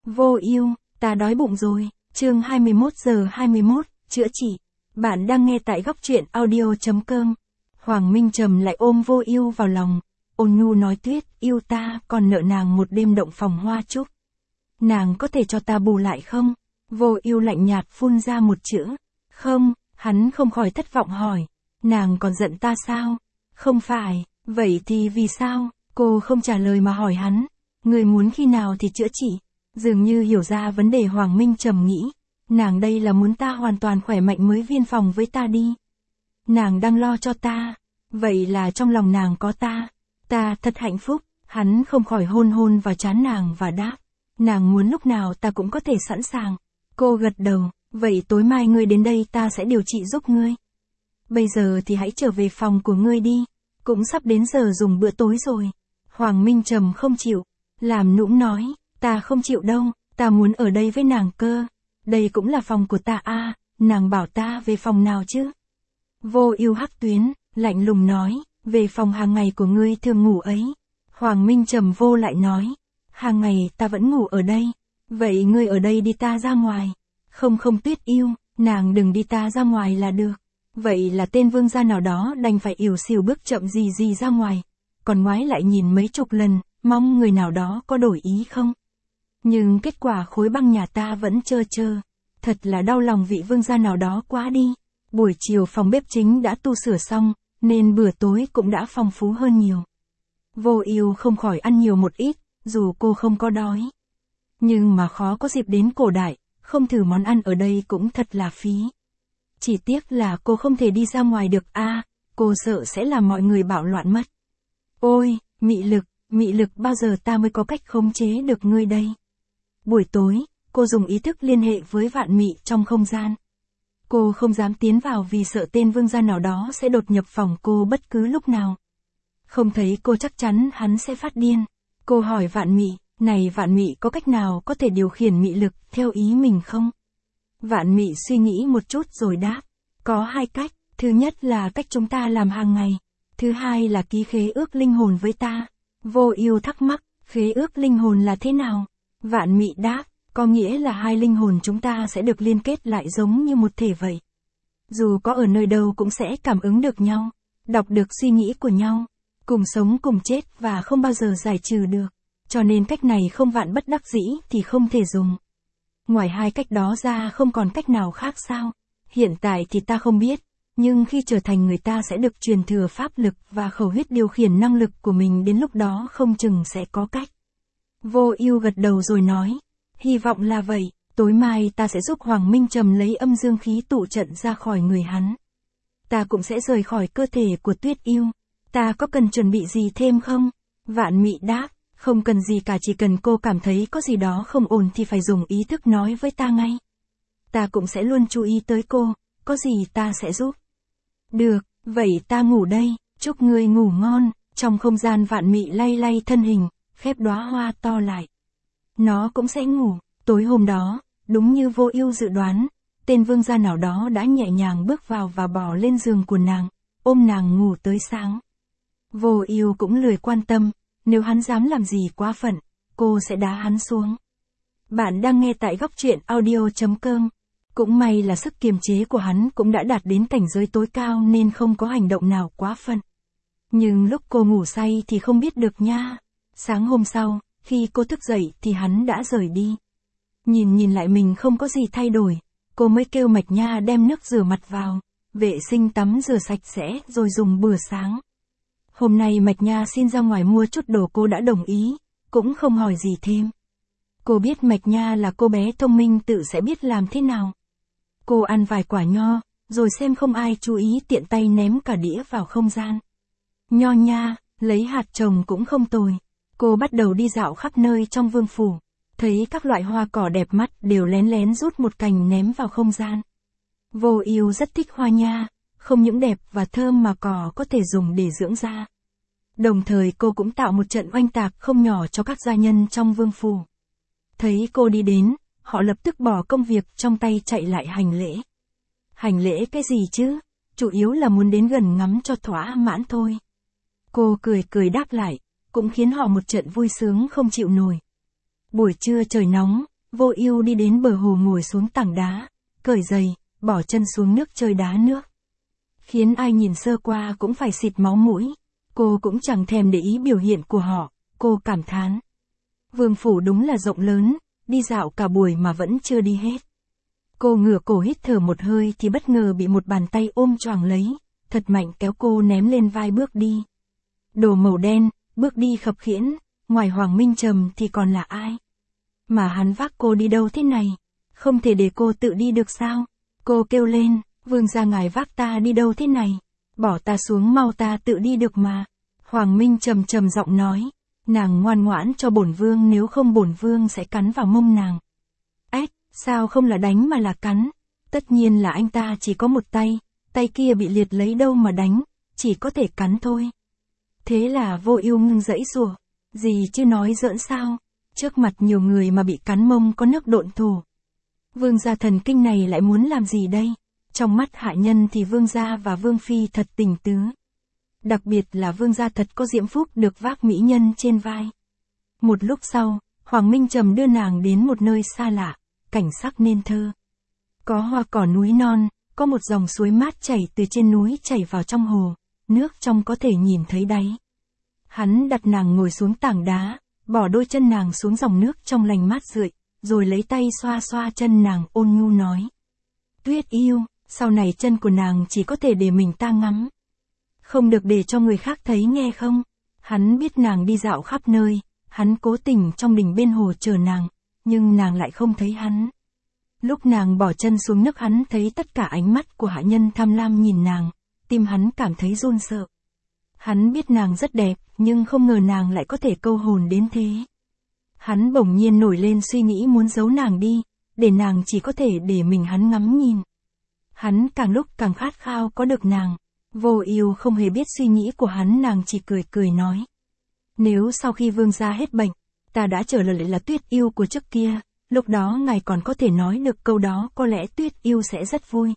Vô ưu, ta đói bụng rồi. Chương 21:21, chữa trị. Bạn đang nghe tại góc truyện audio.com. Hoàng Minh Trầm lại ôm Vô Ưu vào lòng, ôn nhu nói Tuyết, yêu ta, còn nợ nàng một đêm động phòng hoa trúc. Nàng có thể cho ta bù lại không? Vô Ưu lạnh nhạt phun ra một chữ. Không, hắn không khỏi thất vọng hỏi. Nàng còn giận ta sao? Không phải, vậy thì vì sao? Cô không trả lời mà hỏi hắn. Người muốn khi nào thì chữa trị? Dường như hiểu ra vấn đề Hoàng Minh Trầm nghĩ. Nàng đây là muốn ta hoàn toàn khỏe mạnh mới viên phòng với ta đi. Nàng đang lo cho ta. Vậy là trong lòng nàng có ta. Ta thật hạnh phúc. Hắn không khỏi hôn hôn vào trán nàng và đáp. Nàng muốn lúc nào ta cũng có thể sẵn sàng. Cô gật đầu. Vậy tối mai ngươi đến đây ta sẽ điều trị giúp ngươi. Bây giờ thì hãy trở về phòng của ngươi đi. Cũng sắp đến giờ dùng bữa tối rồi. Hoàng Minh Trầm không chịu. Làm nũng nói. Ta không chịu đâu. Ta muốn ở đây với nàng cơ. Đây cũng là phòng của ta à. Nàng bảo ta về phòng nào chứ? Vô Ưu hắc tuyến, lạnh lùng nói. Về phòng hàng ngày của ngươi thường ngủ ấy. Hoàng Minh Trầm vô lại nói. Hàng ngày ta vẫn ngủ ở đây. Vậy ngươi ở đây đi ta ra ngoài. Không Tuyết yêu, nàng đừng đi ta ra ngoài là được. Vậy là tên vương gia nào đó đành phải ỉu xìu bước chậm gì ra ngoài. Còn ngoái lại nhìn mấy chục lần, mong người nào đó có đổi ý không. Nhưng kết quả khối băng nhà ta vẫn trơ. Thật là đau lòng vị vương gia nào đó quá đi. Buổi chiều phòng bếp chính đã tu sửa xong, nên bữa tối cũng đã phong phú hơn nhiều. Vô Ưu không khỏi ăn nhiều một ít, dù cô không có đói. Nhưng mà khó có dịp đến cổ đại, không thử món ăn ở đây cũng thật là phí. Chỉ tiếc là cô không thể đi ra ngoài được à, cô sợ sẽ làm mọi người bạo loạn mất. Ôi, mị lực bao giờ ta mới có cách khống chế được ngươi đây? Buổi tối, cô dùng ý thức liên hệ với Vạn Mị trong không gian. Cô không dám tiến vào vì sợ tên vương gia nào đó sẽ đột nhập phòng cô bất cứ lúc nào. Không thấy cô chắc chắn hắn sẽ phát điên. Cô hỏi Vạn Mị, này Vạn Mị có cách nào có thể điều khiển mị lực theo ý mình không? Vạn Mị suy nghĩ một chút rồi đáp. Có hai cách, thứ nhất là cách chúng ta làm hàng ngày. Thứ hai là ký khế ước linh hồn với ta. Vô Ưu thắc mắc, khế ước linh hồn là thế nào? Vạn Mị đáp, có nghĩa là hai linh hồn chúng ta sẽ được liên kết lại giống như một thể vậy. Dù có ở nơi đâu cũng sẽ cảm ứng được nhau, đọc được suy nghĩ của nhau, cùng sống cùng chết và không bao giờ giải trừ được. Cho nên cách này không vạn bất đắc dĩ thì không thể dùng. Ngoài hai cách đó ra không còn cách nào khác sao? Hiện tại thì ta không biết, nhưng khi trở thành người ta sẽ được truyền thừa pháp lực và khẩu huyết điều khiển năng lực của mình, đến lúc đó không chừng sẽ có cách. Vô Ưu gật đầu rồi nói, hy vọng là vậy, tối mai ta sẽ giúp Hoàng Minh Trầm lấy âm dương khí tụ trận ra khỏi người hắn. Ta cũng sẽ rời khỏi cơ thể của Tuyết yêu. Ta có cần chuẩn bị gì thêm không? Vạn Mị đáp, không cần gì cả, chỉ cần cô cảm thấy có gì đó không ổn thì phải dùng ý thức nói với ta ngay. Ta cũng sẽ luôn chú ý tới cô, có gì ta sẽ giúp. Được, vậy ta ngủ đây, chúc ngươi ngủ ngon. Trong không gian Vạn Mị lay thân hình, khép đóa hoa to lại. Nó cũng sẽ ngủ. Tối hôm đó, đúng như Vô Ưu dự đoán, tên vương gia nào đó đã nhẹ nhàng bước vào và bò lên giường của nàng, ôm nàng ngủ tới sáng. Vô Ưu cũng lười quan tâm, nếu hắn dám làm gì quá phận, cô sẽ đá hắn xuống. Bạn đang nghe tại góc truyện audio.com. Cũng may là sức kiềm chế của hắn cũng đã đạt đến cảnh giới tối cao nên không có hành động nào quá phận. Nhưng lúc cô ngủ say thì không biết được nha. Sáng hôm sau, khi cô thức dậy thì hắn đã rời đi. Nhìn lại mình không có gì thay đổi, cô mới kêu Mạch Nha đem nước rửa mặt vào, vệ sinh tắm rửa sạch sẽ rồi dùng bữa sáng. Hôm nay Mạch Nha xin ra ngoài mua chút đồ, cô đã đồng ý, cũng không hỏi gì thêm. Cô biết Mạch Nha là cô bé thông minh tự sẽ biết làm thế nào. Cô ăn vài quả nho, rồi xem không ai chú ý tiện tay ném cả đĩa vào không gian. Nho nha, lấy hạt trồng cũng không tồi. Cô bắt đầu đi dạo khắp nơi trong vương phủ, thấy các loại hoa cỏ đẹp mắt đều lén rút một cành ném vào không gian. Vô Ưu rất thích hoa nha, không những đẹp và thơm mà cỏ có thể dùng để dưỡng da. Đồng thời cô cũng tạo một trận oanh tạc không nhỏ cho các gia nhân trong vương phủ. Thấy cô đi đến, họ lập tức bỏ công việc trong tay chạy lại hành lễ. Hành lễ cái gì chứ? Chủ yếu là muốn đến gần ngắm cho thỏa mãn thôi. Cô cười đáp lại, cũng khiến họ một trận vui sướng không chịu nổi. Buổi trưa trời nóng, Vô Ưu đi đến bờ hồ ngồi xuống tảng đá, cởi giày, bỏ chân xuống nước chơi đá nước. Khiến ai nhìn sơ qua cũng phải xịt máu mũi. Cô cũng chẳng thèm để ý biểu hiện của họ, cô cảm thán. Vương phủ đúng là rộng lớn, đi dạo cả buổi mà vẫn chưa đi hết. Cô ngửa cổ hít thở một hơi thì bất ngờ bị một bàn tay ôm choàng lấy, thật mạnh kéo cô ném lên vai bước đi. Đồ màu đen, bước đi khập khiễng, ngoài Hoàng Minh Trầm thì còn là ai? Mà hắn vác cô đi đâu thế này? Không thể để cô tự đi được sao? Cô kêu lên, vương gia ngài vác ta đi đâu thế này? Bỏ ta xuống mau, ta tự đi được mà. Hoàng Minh Trầm trầm giọng nói, nàng ngoan ngoãn cho bổn vương, nếu không bổn vương sẽ cắn vào mông nàng. Ếch, sao không là đánh mà là cắn? Tất nhiên là anh ta chỉ có một tay, tay kia bị liệt lấy đâu mà đánh, chỉ có thể cắn thôi. Thế là Vô Ưu ngưng giãy giụa, gì chứ nói giỡn sao? Trước mặt nhiều người mà bị cắn mông có nước độn thổ. Vương gia thần kinh này lại muốn làm gì đây? Trong mắt hạ nhân thì vương gia và vương phi thật tình tứ. Đặc biệt là vương gia thật có diễm phúc được vác mỹ nhân trên vai. Một lúc sau, Hoàng Minh Trầm đưa nàng đến một nơi xa lạ, cảnh sắc nên thơ. Có hoa cỏ núi non, có một dòng suối mát chảy từ trên núi chảy vào trong hồ, nước trong có thể nhìn thấy đáy. Hắn đặt nàng ngồi xuống tảng đá, bỏ đôi chân nàng xuống dòng nước trong lành mát rượi, rồi lấy tay xoa xoa chân nàng ôn nhu nói. Tuyết Yêu, sau này chân của nàng chỉ có thể để mình ta ngắm. Không được để cho người khác thấy nghe không? Hắn biết nàng đi dạo khắp nơi, hắn cố tình trong đình bên hồ chờ nàng, nhưng nàng lại không thấy hắn. Lúc nàng bỏ chân xuống nước hắn thấy tất cả ánh mắt của hạ nhân tham lam nhìn nàng, tim hắn cảm thấy run sợ. Hắn biết nàng rất đẹp, nhưng không ngờ nàng lại có thể câu hồn đến thế. Hắn bỗng nhiên nổi lên suy nghĩ muốn giấu nàng đi, để nàng chỉ có thể để mình hắn ngắm nhìn. Hắn càng lúc càng khát khao có được nàng. Vô Ưu không hề biết suy nghĩ của hắn, nàng chỉ cười cười nói. Nếu sau khi vương gia hết bệnh, ta đã trở lại là Tuyết Yêu của trước kia, lúc đó ngài còn có thể nói được câu đó, có lẽ Tuyết Yêu sẽ rất vui.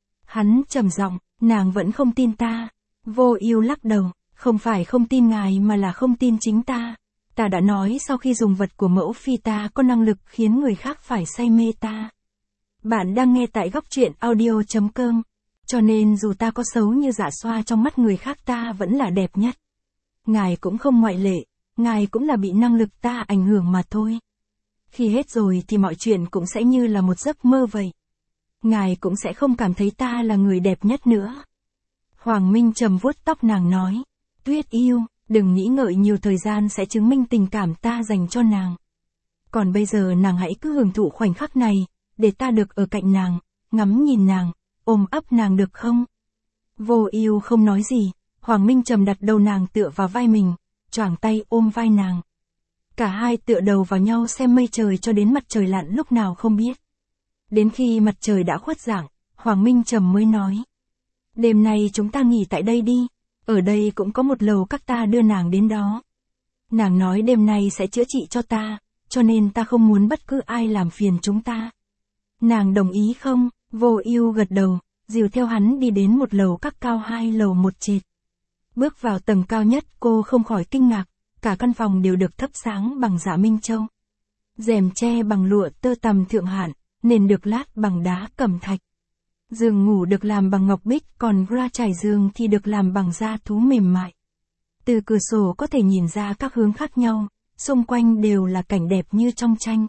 Hắn trầm giọng, nàng vẫn không tin ta. Vô Ưu lắc đầu, không phải không tin ngài mà là không tin chính ta. Ta đã nói sau khi dùng vật của mẫu phi ta có năng lực khiến người khác phải say mê ta. Bạn đang nghe tại góc truyện audio.com. Cho nên dù ta có xấu như Dạ Xoa trong mắt người khác ta vẫn là đẹp nhất. Ngài cũng không ngoại lệ, ngài cũng là bị năng lực ta ảnh hưởng mà thôi. Khi hết rồi thì mọi chuyện cũng sẽ như là một giấc mơ vậy. Ngài cũng sẽ không cảm thấy ta là người đẹp nhất nữa. Hoàng Minh Trầm vuốt tóc nàng nói. Tuyết Yêu, đừng nghĩ ngợi nhiều, thời gian sẽ chứng minh tình cảm ta dành cho nàng. Còn bây giờ nàng hãy cứ hưởng thụ khoảnh khắc này, để ta được ở cạnh nàng, ngắm nhìn nàng, ôm ấp nàng được không? Vô Ưu không nói gì, Hoàng Minh Trầm đặt đầu nàng tựa vào vai mình, choàng tay ôm vai nàng. Cả hai tựa đầu vào nhau xem mây trời cho đến mặt trời lặn lúc nào không biết. Đến khi mặt trời đã khuất dạng, Hoàng Minh Trầm mới nói. Đêm nay chúng ta nghỉ tại đây đi, ở đây cũng có một lầu các, ta đưa nàng đến đó. Nàng nói đêm nay sẽ chữa trị cho ta, cho nên ta không muốn bất cứ ai làm phiền chúng ta. Nàng đồng ý không? Vô Ưu gật đầu, dìu theo hắn đi đến một lầu các cao 2 lầu 1 trệt. Bước vào tầng cao nhất cô không khỏi kinh ngạc, cả căn phòng đều được thắp sáng bằng dạ minh châu. Rèm tre bằng lụa tơ tằm thượng hạng, nền được lát bằng đá cẩm thạch. Giường ngủ được làm bằng ngọc bích, còn ga trải giường thì được làm bằng da thú mềm mại. Từ cửa sổ có thể nhìn ra các hướng khác nhau, xung quanh đều là cảnh đẹp như trong tranh.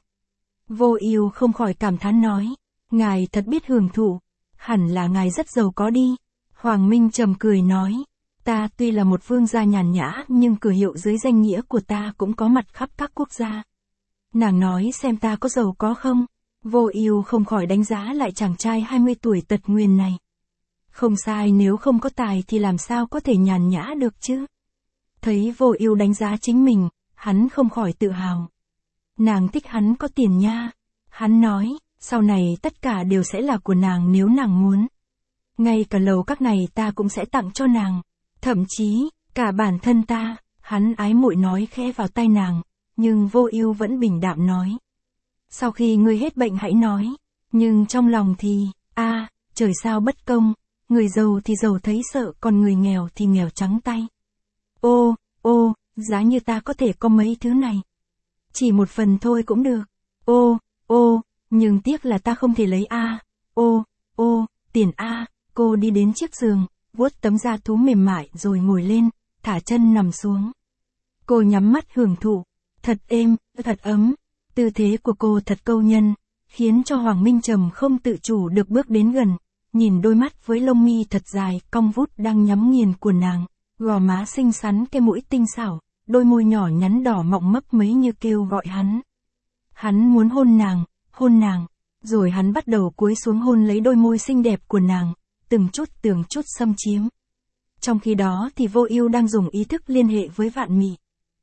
Vô Ưu không khỏi cảm thán nói, ngài thật biết hưởng thụ, hẳn là ngài rất giàu có đi. Hoàng Minh Trầm cười nói, ta tuy là một vương gia nhàn nhã nhưng cửa hiệu dưới danh nghĩa của ta cũng có mặt khắp các quốc gia. Nàng nói xem ta có giàu có không? Vô Ưu không khỏi đánh giá lại chàng trai 20 tuổi tật nguyền này. Không sai, nếu không có tài thì làm sao có thể nhàn nhã được chứ? Thấy Vô Ưu đánh giá chính mình, hắn không khỏi tự hào. Nàng thích hắn có tiền nha. Hắn nói, sau này tất cả đều sẽ là của nàng nếu nàng muốn. Ngay cả lầu các này ta cũng sẽ tặng cho nàng. Thậm chí, cả bản thân ta, hắn ái muội nói khẽ vào tai nàng, nhưng Vô Ưu vẫn bình đạm nói. Sau khi ngươi hết bệnh hãy nói, nhưng trong lòng thì, trời sao bất công, người giàu thì giàu thấy sợ, còn người nghèo thì nghèo trắng tay. Giá như ta có thể có mấy thứ này. Chỉ một phần thôi cũng được. Nhưng tiếc là ta không thể lấy a. Ô, tiền a. Cô đi đến chiếc giường, vuốt tấm da thú mềm mại rồi ngồi lên, thả chân nằm xuống. Cô nhắm mắt hưởng thụ, thật êm, thật ấm. Tư thế của cô thật câu nhân, khiến cho Hoàng Minh Trầm không tự chủ được bước đến gần, nhìn đôi mắt với lông mi thật dài, cong vút đang nhắm nghiền của nàng, gò má xinh xắn, cái mũi tinh xảo, đôi môi nhỏ nhắn đỏ mọng mấp mấy như kêu gọi hắn. Hắn muốn hôn nàng, rồi hắn bắt đầu cúi xuống hôn lấy đôi môi xinh đẹp của nàng, từng chút xâm chiếm. Trong khi đó thì Vô Ưu đang dùng ý thức liên hệ với Vạn Mị.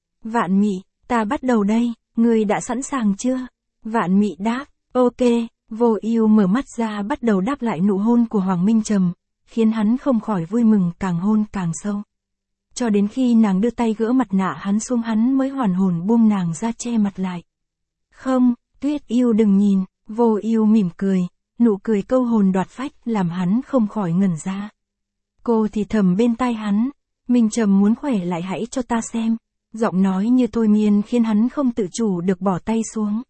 Vạn Mị, ta bắt đầu đây, ngươi đã sẵn sàng chưa? Vạn Mị đáp, ok. Vô Ưu mở mắt ra bắt đầu đáp lại nụ hôn của Hoàng Minh Trầm, khiến hắn không khỏi vui mừng, càng hôn càng sâu. Cho đến khi nàng đưa tay gỡ mặt nạ hắn xuống hắn mới hoàn hồn buông nàng ra che mặt lại. Không, Tuyết Ưu đừng nhìn. Vô Ưu mỉm cười, nụ cười câu hồn đoạt phách làm hắn không khỏi ngẩn ra. Cô thì thầm bên tai hắn, Minh Trầm muốn khỏe lại hãy cho ta xem. Giọng nói như thôi miên khiến hắn không tự chủ được bỏ tay xuống.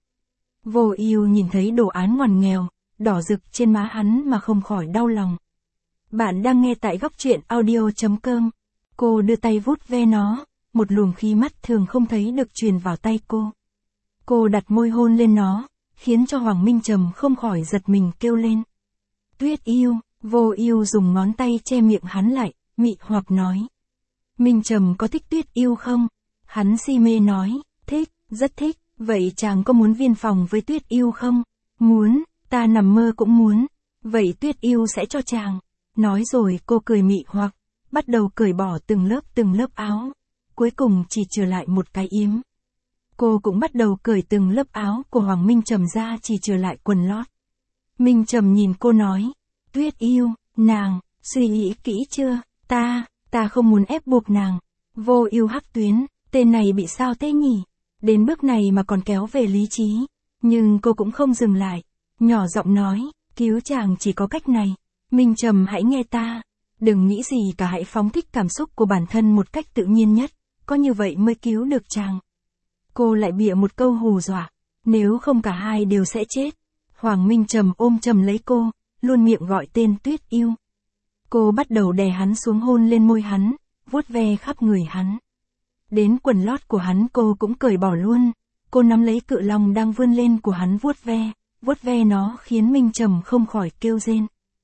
Vô Ưu nhìn thấy đồ án ngoằn nghèo, đỏ rực trên má hắn mà không khỏi đau lòng. Bạn đang nghe tại góc truyện audio.com. Cô đưa tay vuốt ve nó, một luồng khí mắt thường không thấy được truyền vào tay cô. Cô đặt môi hôn lên nó, khiến cho Hoàng Minh Trầm không khỏi giật mình kêu lên. Tuyết Ưu. Vô Ưu dùng ngón tay che miệng hắn lại, mị hoặc nói. Minh Trầm có thích Tuyết Ưu không? Hắn si mê nói, thích, rất thích. Vậy chàng có muốn viên phòng với Tuyết Ưu không? Muốn, ta nằm mơ cũng muốn. Vậy Tuyết Ưu sẽ cho chàng. Nói rồi cô cười mị hoặc, bắt đầu cởi bỏ từng lớp áo. Cuối cùng chỉ trừ lại một cái yếm. Cô cũng bắt đầu cởi từng lớp áo của Hoàng Minh Trầm ra, chỉ trừ lại quần lót. Minh Trầm nhìn cô nói, Tuyết Ưu, nàng, suy nghĩ kỹ chưa? Ta không muốn ép buộc nàng. Vô Ưu hắc tuyến, tên này bị sao thế nhỉ? Đến bước này mà còn kéo về lý trí. Nhưng cô cũng không dừng lại, nhỏ giọng nói, cứu chàng chỉ có cách này. Minh Trầm hãy nghe ta, đừng nghĩ gì cả, hãy phóng thích cảm xúc của bản thân một cách tự nhiên nhất, có như vậy mới cứu được chàng. Cô lại bịa một câu hù dọa, nếu không cả hai đều sẽ chết. Hoàng Minh Trầm ôm chầm lấy cô, luôn miệng gọi tên Tuyết Ưu. Cô bắt đầu đè hắn xuống hôn lên môi hắn, vuốt ve khắp người hắn. Đến quần lót của hắn cô cũng cởi bỏ luôn. Cô nắm lấy cự long đang vươn lên của hắn vuốt ve nó khiến Minh Trầm không khỏi kêu rên.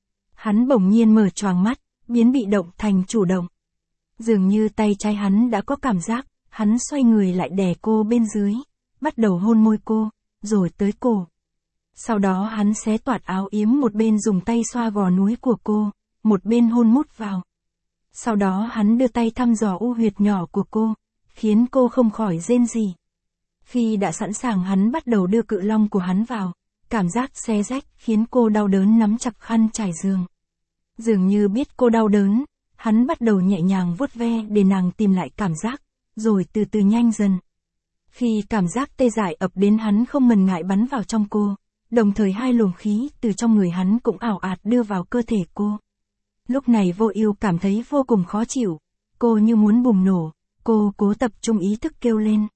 Hắn bỗng nhiên mở choàng mắt, biến bị động thành chủ động. Dường như tay trái hắn đã có cảm giác, hắn xoay người lại đè cô bên dưới, bắt đầu hôn môi cô, rồi tới cổ. Sau đó hắn xé toạc áo yếm, một bên dùng tay xoa gò núi của cô, một bên hôn mút vào. Sau đó hắn đưa tay thăm dò u huyệt nhỏ của cô, khiến cô không khỏi rên rỉ. Khi đã sẵn sàng hắn bắt đầu đưa cự long của hắn vào, cảm giác xé rách khiến cô đau đớn nắm chặt khăn trải giường. Dường như biết cô đau đớn, hắn bắt đầu nhẹ nhàng vuốt ve để nàng tìm lại cảm giác, rồi từ từ nhanh dần. Khi cảm giác tê dại ập đến hắn không ngần ngại bắn vào trong cô, đồng thời hai luồng khí từ trong người hắn cũng ảo ạt đưa vào cơ thể cô. Lúc này Vô Ưu cảm thấy vô cùng khó chịu, cô như muốn bùng nổ, cô cố tập trung ý thức kêu lên.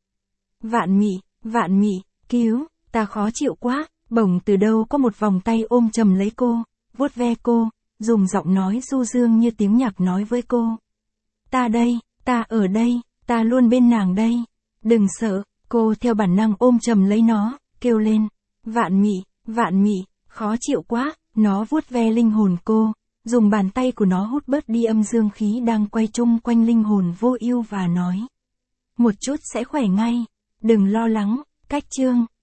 Vạn Mị, cứu, ta khó chịu quá. Bỗng từ đâu có một vòng tay ôm chầm lấy cô, vuốt ve cô, dùng giọng nói du dương như tiếng nhạc nói với cô. Ta đây, ta ở đây, ta luôn bên nàng đây. Đừng sợ. Cô theo bản năng ôm chầm lấy nó, kêu lên. Vạn Mị, khó chịu quá. Nó vuốt ve linh hồn cô, dùng bàn tay của nó hút bớt đi âm dương khí đang quay chung quanh linh hồn Vô Ưu và nói. Một chút sẽ khỏe ngay. Đừng lo lắng. Cách chương